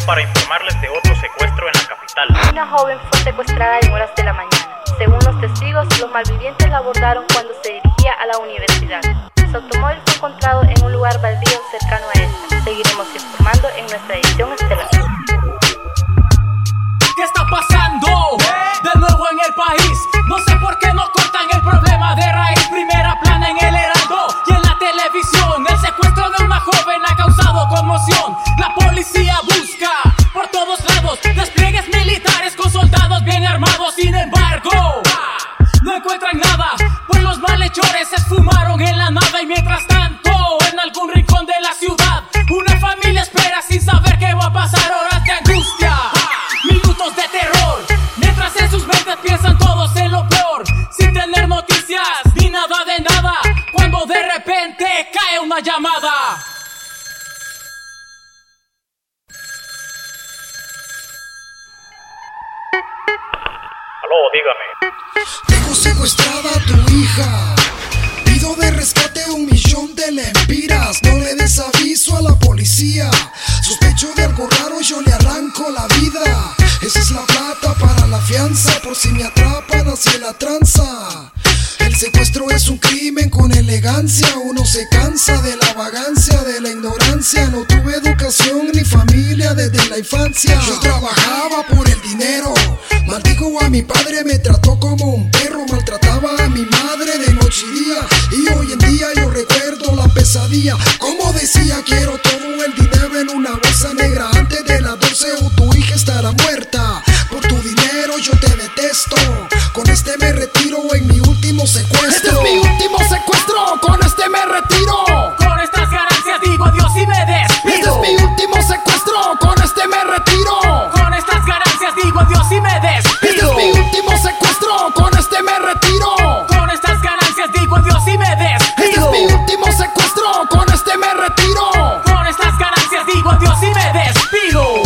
para informarles de otro secuestro en la capital. Una joven fue secuestrada en horas de la mañana. Según los testigos, los malvivientes la abordaron cuando se dirigía a la universidad. Su automóvil fue encontrado en un lugar baldío cercano a esta. Seguiremos informando en nuestra edición estelar. ¿Qué está pasando? De nuevo en el país. No sé por qué no cortan el problema de raíz. Primera plana en el Heraldo y en la televisión. El secuestro de una joven ha causado conmoción. La policía busca por todos lados despliegues militares con soldados bien armados. Sin embargo, no encuentran nada, pues los malhechores se esfumaron en la nada. Y mientras tanto, en algún rincón de la ciudad, una familia espera sin saber qué va a pasar. Horas de angustia, minutos de terror, mientras en sus mentes piensan todos en lo peor, sin tener noticias ni nada de nada, cuando de repente cae una llamada. Aló, dígame. Tengo secuestrada a tu hija. Pido de rescate 1.000.000 de lempiras. No le des aviso a la policía. Sospecho de algo raro, yo le arranco la vida. Esa es la plata para la fianza. Por si me atrapan, así la tranza. El secuestro es un crimen con elegancia. Uno se cansa de la vagancia, de la ignorancia. No tuve educación ni familia desde la infancia. Yo trabajaba por el dinero. Maldigo a mi padre, me trató como un perro. Maltrataba a mi madre de noche y día. Y hoy en día yo recuerdo la pesadilla. Como decía, quiero todo el dinero en una bolsa negra. Antes de las 12 o tu hija estará muerta. Por tu dinero yo te detesto. Con este me retiro en mi último secuestro. Este es mi último secuestro, con este me retiro. Con estas ganancias digo adiós y me despido. Este es mi último secuestro, con este me retiro. Con estas ganancias digo adiós y me despido. Este es mi último secuestro, con este me retiro. Con estas ganancias digo adiós y me despido. Este es mi último secuestro, con este me retiro. Con estas ganancias digo adiós y me despido.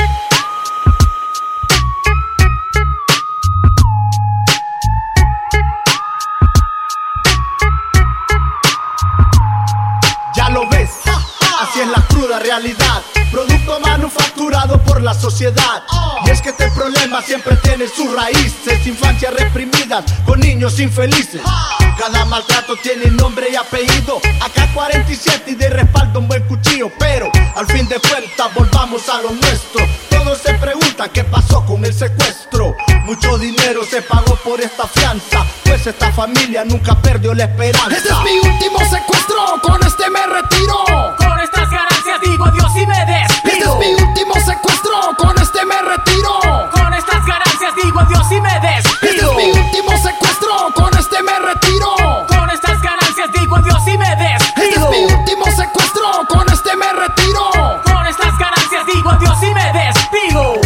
Ya lo ves, así es la cruda realidad. Producto manufacturado por la sociedad. Y es que este problema siempre tiene sus raíces. Infancias reprimidas con niños infelices. Cada maltrato tiene nombre y apellido. AK-47 y de respaldo un buen cuchillo. Pero al fin de cuentas volvamos a lo nuestro. Todos se preguntan qué pasó con el secuestro. Mucho dinero se pagó por esta fianza, pues esta familia nunca perdió la esperanza. Este es mi último secuestro, con este me retiro. Con estas ganancias digo adiós y me despido. Este es mi último secuestro, con este me retiro. Con estas ganancias digo adiós y me despido. Este es mi último secuestro, con este me retiro. Con estas ganancias digo adiós y me despido. Este es mi último secuestro, con este me retiro. Con estas ganancias digo adiós y me despido.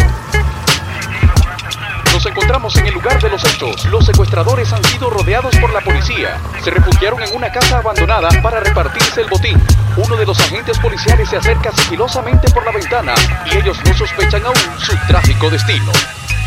Nos encontramos en el lugar de los hechos. Los secuestradores han sido rodeados por la policía. Se refugiaron en una casa abandonada para repartirse el botín. Uno de los agentes policiales se acerca sigilosamente por la ventana y ellos no sospechan aún su trágico destino.